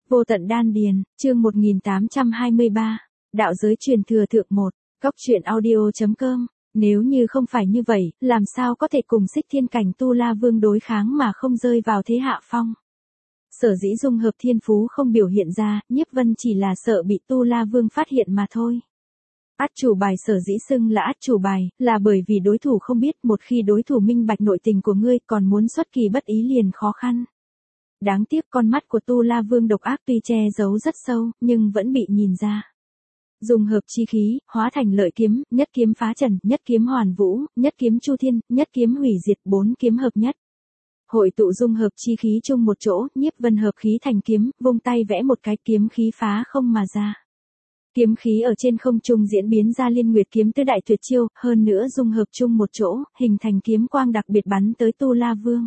Vô tận đan điền, chương 1823, đạo giới truyền thừa thượng 1, góc truyện audio.com. Nếu như không phải như vậy, làm sao có thể cùng Xích Thiên cảnh Tu La Vương đối kháng mà không rơi vào thế hạ phong? Sở dĩ dung hợp thiên phú không biểu hiện ra, Nhiếp Vân chỉ là sợ bị Tu La Vương phát hiện mà thôi. Át chủ bài sở dĩ xưng là át chủ bài, là bởi vì đối thủ không biết, một khi đối thủ minh bạch nội tình của ngươi còn muốn xuất kỳ bất ý liền khó khăn. Đáng tiếc con mắt của Tu La Vương độc ác tuy che giấu rất sâu, nhưng vẫn bị nhìn ra. Dùng hợp chi khí, hóa thành lợi kiếm, nhất kiếm phá trần, nhất kiếm hoàn vũ, nhất kiếm chu thiên, nhất kiếm hủy diệt, 4 kiếm hợp nhất. Hội tụ dung hợp chi khí chung một chỗ, Nhiếp Vân hợp khí thành kiếm, vung tay vẽ một cái kiếm khí phá không mà ra. Kiếm khí ở trên không trung diễn biến ra Liên Nguyệt kiếm tứ đại tuyệt chiêu, hơn nữa dung hợp chung một chỗ, hình thành kiếm quang đặc biệt bắn tới Tu La Vương.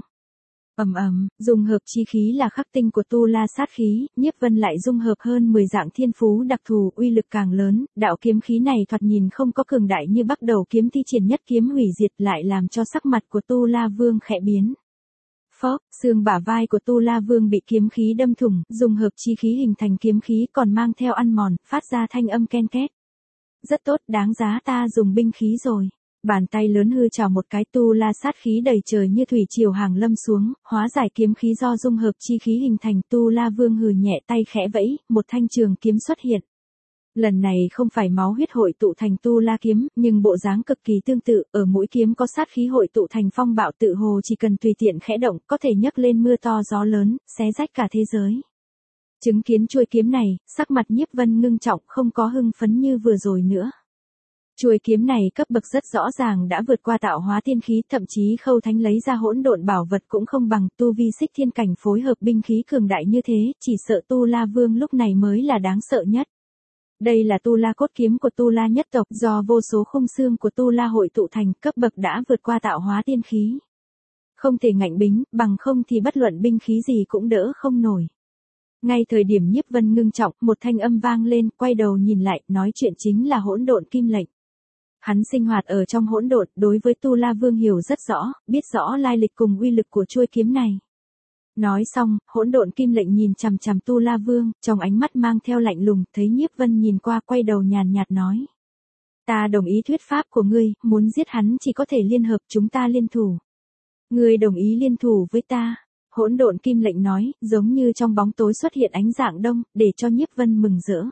Dung hợp chi khí là khắc tinh của Tu La sát khí, Nhiếp Vân lại dung hợp hơn 10 dạng thiên phú đặc thù, uy lực càng lớn, đạo kiếm khí này thoạt nhìn không có cường đại như bắt đầu kiếm thi triển nhất kiếm hủy diệt, lại làm cho sắc mặt của Tu La Vương khẽ biến. Phốc, xương bả vai của Tu La Vương bị kiếm khí đâm thủng, dung hợp chi khí hình thành kiếm khí còn mang theo ăn mòn, phát ra thanh âm ken két. Rất tốt, đáng giá ta dùng binh khí rồi. Bàn tay lớn hư trào một cái, Tu La sát khí đầy trời như thủy triều hàng lâm xuống, hóa giải kiếm khí do dung hợp chi khí hình thành. Tu La Vương hừ nhẹ tay khẽ vẫy, một thanh trường kiếm xuất hiện. Lần này không phải máu huyết hội tụ thành Tu La kiếm, nhưng bộ dáng cực kỳ tương tự, ở mũi kiếm có sát khí hội tụ thành phong bạo tự hồ chỉ cần tùy tiện khẽ động, có thể nhấc lên mưa to gió lớn, xé rách cả thế giới. Chứng kiến chuôi kiếm này, sắc mặt Nhiếp Vân ngưng trọng, không có hưng phấn như vừa rồi nữa. Chuôi kiếm này cấp bậc rất rõ ràng đã vượt qua tạo hóa tiên khí, thậm chí Khâu Thánh lấy ra hỗn độn bảo vật cũng không bằng, tu vi Xích Thiên cảnh phối hợp binh khí cường đại như thế, chỉ sợ Tu La Vương lúc này mới là đáng sợ nhất. Đây là Tu La cốt kiếm của Tu La nhất tộc, do vô số khung xương của Tu La hội tụ thành, cấp bậc đã vượt qua tạo hóa tiên khí. Không thể ngạnh bính, bằng không thì bất luận binh khí gì cũng đỡ không nổi. Ngay thời điểm Nhiếp Vân ngưng trọng, một thanh âm vang lên, quay đầu nhìn lại, nói chuyện chính là hỗn độn kim lệnh. Hắn sinh hoạt ở trong hỗn độn, đối với Tu La Vương hiểu rất rõ, biết rõ lai lịch cùng uy lực của chuôi kiếm này. Nói xong, hỗn độn kim lệnh nhìn chằm chằm Tu La Vương, trong ánh mắt mang theo lạnh lùng, thấy Nhiếp Vân nhìn qua quay đầu nhàn nhạt nói. Ta đồng ý thuyết pháp của ngươi, muốn giết hắn chỉ có thể liên hợp, chúng ta liên thủ. Ngươi đồng ý liên thủ với ta. Hỗn độn kim lệnh nói, giống như trong bóng tối xuất hiện ánh dạng đông, để cho Nhiếp Vân mừng rỡ.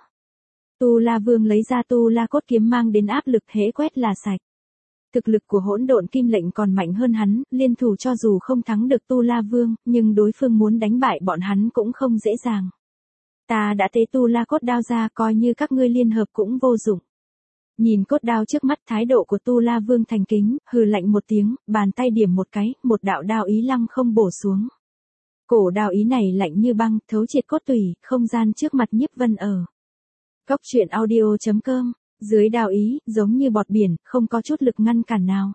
Tu La Vương lấy ra Tu La cốt kiếm mang đến áp lực hễ quét là sạch. Thực lực của hỗn độn kim lệnh còn mạnh hơn hắn, liên thủ cho dù không thắng được Tu La Vương, nhưng đối phương muốn đánh bại bọn hắn cũng không dễ dàng. Ta đã tế Tu La cốt đao ra, coi như các ngươi liên hợp cũng vô dụng. Nhìn cốt đao trước mắt, thái độ của Tu La Vương thành kính, hừ lạnh một tiếng, bàn tay điểm một cái, một đạo đao ý lăng không bổ xuống. Cổ đao ý này lạnh như băng, thấu triệt cốt tủy, không gian trước mặt Nhiếp Vân ở. Góc truyện audio.com, dưới đao ý, giống như bọt biển, không có chút lực ngăn cản nào.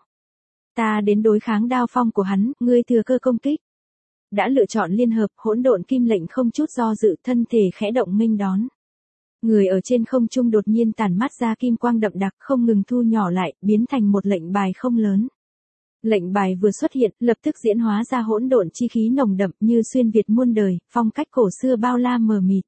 Ta đến đối kháng đao phong của hắn, ngươi thừa cơ công kích. Đã lựa chọn liên hợp, hỗn độn kim lệnh không chút do dự, thân thể khẽ động nghênh đón. Người ở trên không trung đột nhiên tản mát ra kim quang đậm đặc, không ngừng thu nhỏ lại, biến thành một lệnh bài không lớn. Lệnh bài vừa xuất hiện, lập tức diễn hóa ra hỗn độn chi khí nồng đậm như xuyên việt muôn đời, phong cách cổ xưa bao la mờ mịt.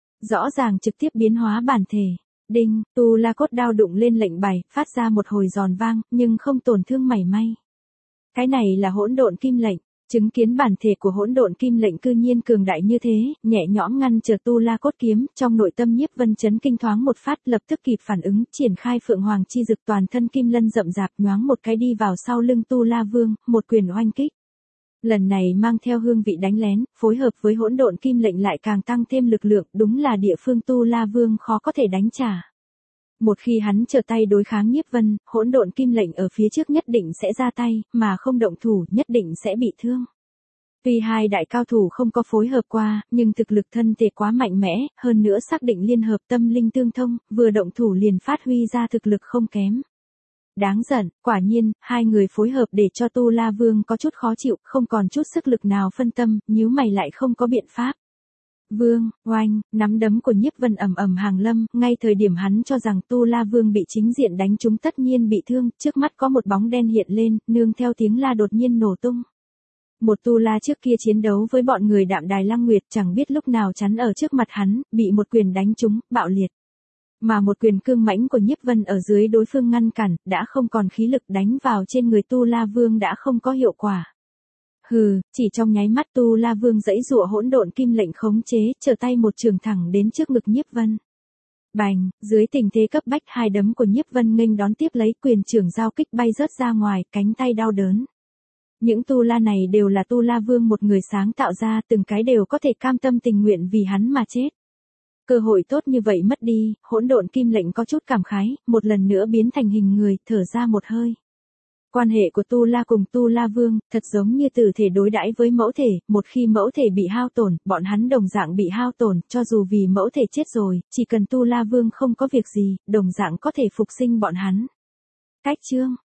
Rõ ràng trực tiếp biến hóa bản thể. Đinh, Tu La cốt đao đụng lên lệnh bài, phát ra một hồi giòn vang, nhưng không tổn thương mảy may. Cái này là hỗn độn kim lệnh. Chứng kiến bản thể của hỗn độn kim lệnh cư nhiên cường đại như thế, nhẹ nhõm ngăn trở Tu La cốt kiếm, trong nội tâm Nhiếp Vân chấn kinh thoáng một phát, lập tức kịp phản ứng, triển khai Phượng Hoàng chi dực, toàn thân kim lân rậm rạp, nhoáng một cái đi vào sau lưng Tu La Vương, một quyền oanh kích. Lần này mang theo hương vị đánh lén, phối hợp với hỗn độn kim lệnh lại càng tăng thêm lực lượng, đúng là địa phương Tu La Vương khó có thể đánh trả. Một khi hắn trở tay đối kháng Nhiếp Vân, hỗn độn kim lệnh ở phía trước nhất định sẽ ra tay, mà không động thủ nhất định sẽ bị thương. Tuy hai đại cao thủ không có phối hợp qua, nhưng thực lực thân thể quá mạnh mẽ, hơn nữa xác định liên hợp tâm linh tương thông, vừa động thủ liền phát huy ra thực lực không kém. Đáng giận, quả nhiên, hai người phối hợp để cho Tu La Vương có chút khó chịu, không còn chút sức lực nào phân tâm, nhíu mày lại không có biện pháp. Vương, oanh, nắm đấm của Nhiếp Vân ầm ầm hàng lâm, ngay thời điểm hắn cho rằng Tu La Vương bị chính diện đánh trúng tất nhiên bị thương, trước mắt có một bóng đen hiện lên, nương theo tiếng la đột nhiên nổ tung. Một Tu La trước kia chiến đấu với bọn người Đạm Đài Lăng Nguyệt chẳng biết lúc nào chắn ở trước mặt hắn, bị một quyền đánh trúng, bạo liệt. Mà một quyền cương mãnh của Nhiếp Vân ở dưới đối phương ngăn cản, đã không còn khí lực đánh vào trên người Tu La Vương đã không có hiệu quả. Hừ, chỉ trong nháy mắt Tu La Vương giãy giụa hỗn độn kim lệnh khống chế, trở tay một trường thẳng đến trước ngực Nhiếp Vân. Bành, dưới tình thế cấp bách hai đấm của Nhiếp Vân nghênh đón tiếp lấy quyền trưởng giao kích bay rớt ra ngoài, cánh tay đau đớn. Những Tu La này đều là Tu La Vương một người sáng tạo ra, từng cái đều có thể cam tâm tình nguyện vì hắn mà chết. Cơ hội tốt như vậy mất đi, hỗn độn kim lệnh có chút cảm khái, một lần nữa biến thành hình người, thở ra một hơi. Quan hệ của Tu La cùng Tu La Vương, thật giống như tử thể đối đãi với mẫu thể, một khi mẫu thể bị hao tổn, bọn hắn đồng dạng bị hao tổn, cho dù vì mẫu thể chết rồi, chỉ cần Tu La Vương không có việc gì, đồng dạng có thể phục sinh bọn hắn. Cách chương